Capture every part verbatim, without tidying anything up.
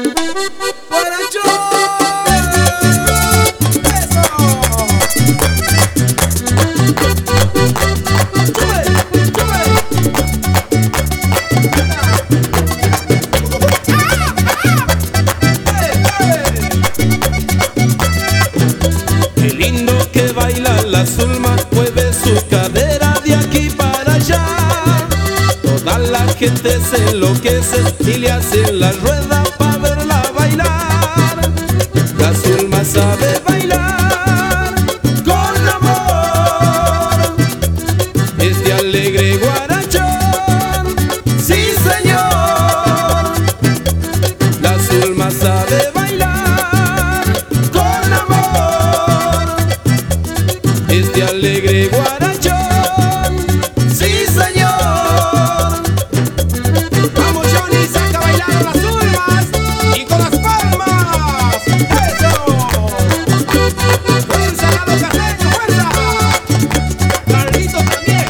La Zulma mueve su cadera de aquí para allá. Toda la gente se enloquece y le hacen la rueda para verla bailar. La Zulma sabe bailar con amor, es de alegre guarachón, sí señor. La Zulma sabe bailar con amor, es de alegre guarachón, sí señor. Vamos Johnny, saca a bailar a las Zulmas y con las palmas. ¡Eso! ¡Fuerza, Lalo Carreño, fuerza! Carlito también.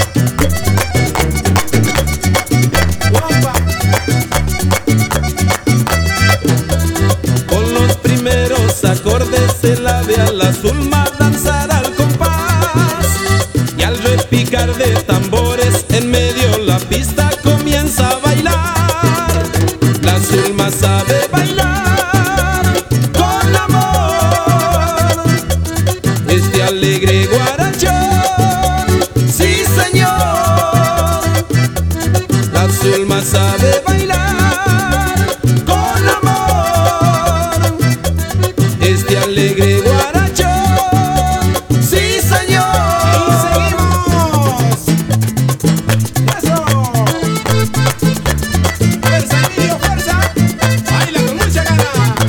¡Guapa! Con los primeros acordes se la ve a la Zulma danzar al compás, y al repicar de tambores en medio la pista comienza a bailar. La Zulma sabe bailar con amor, es de alegre guarachón, sí señor. La Zulma sabe bailar con amor, es de alegre guarachón, sí señor. Y seguimos. Eso. Fuerza, Emilio, fuerza. Baila con mucha gana.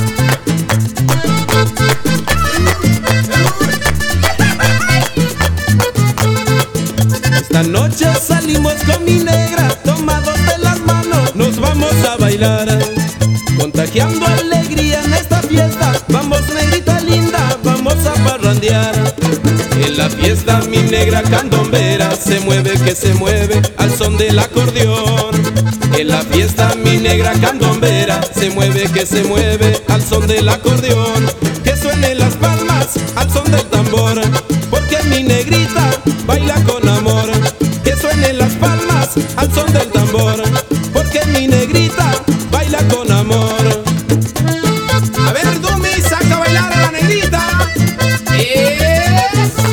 Esta noche salimos con mi negra, tomados de las manos, nos vamos a bailar, contagiando alegría en esta fiesta. Vamos negrita linda, vamos a parrandear. En la fiesta mi negra candombera se mueve que se mueve al son del acordeón. En la fiesta mi negra candombera se mueve que se mueve al son del acordeón. Que suenen las palmas al son del tambor, porque mi negrita baila con amor. Que suenen las palmas al son del tambor, porque mi negrita baila con amor. A ver, Dumi, saca a bailar a la negrita. ¡Eso!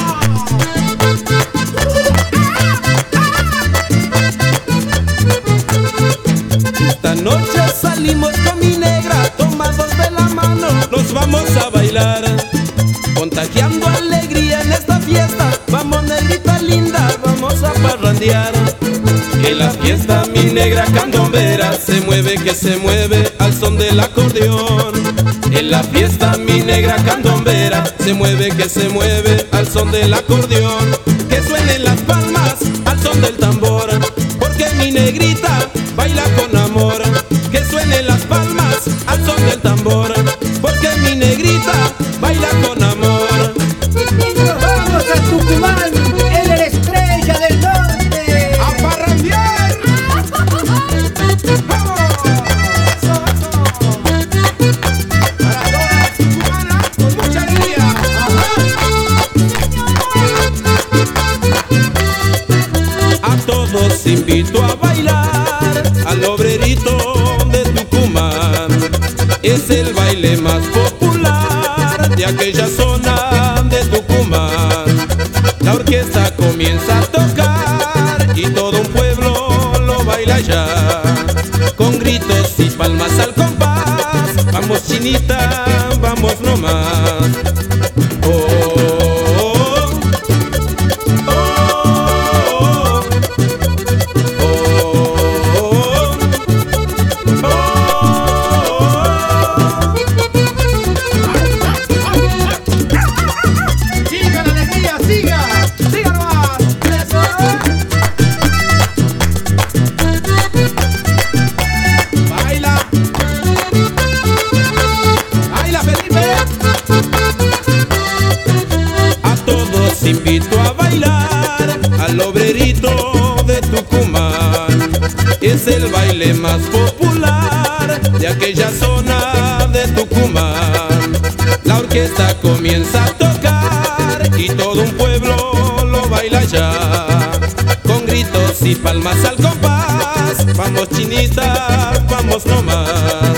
Esta noche salimos con mi negra, tomados de la mano, nos vamos a bailar, contagiando alegría en esta fiesta. Vamos negrita linda, vamos a parrandear. En la fiesta mi negra candombera se mueve que se mueve al son del acordeón. En la fiesta mi negra candombera se mueve que se mueve al son del acordeón. Que suenen las palmas al son del tambor, porque mi negrita baila con amor. Que suenen las palmas al son del tambor, porque mi negrita baila con amor. Vamos a Tucumán, él es la estrella del norte. ¡A parrandear! ¡Vamos! ¡Eso, eso! Para todas las tucumanas con mucha alegría. A todos invito a bailar al obrerito de Tucumán. Es el baile más popular de aquella zona de Tucumán. La orquesta comienza a tocar y todo un pueblo lo baila ya, con gritos y palmas al compás. Vamos chinita, vamos nomás. Oh, oh, oh, oh, oh, oh, oh. Siga la alegría, siga, siga nomás. Eso. Baila, baila Felipe. A todos invito a bailar al obrerito de Tucumán. Es el baile más popular de de aquella zona de Tucumán. La orquesta comienza a tocar y todo un pueblo lo baila ya, con gritos y palmas al compás. Vamos chinitas, vamos nomás.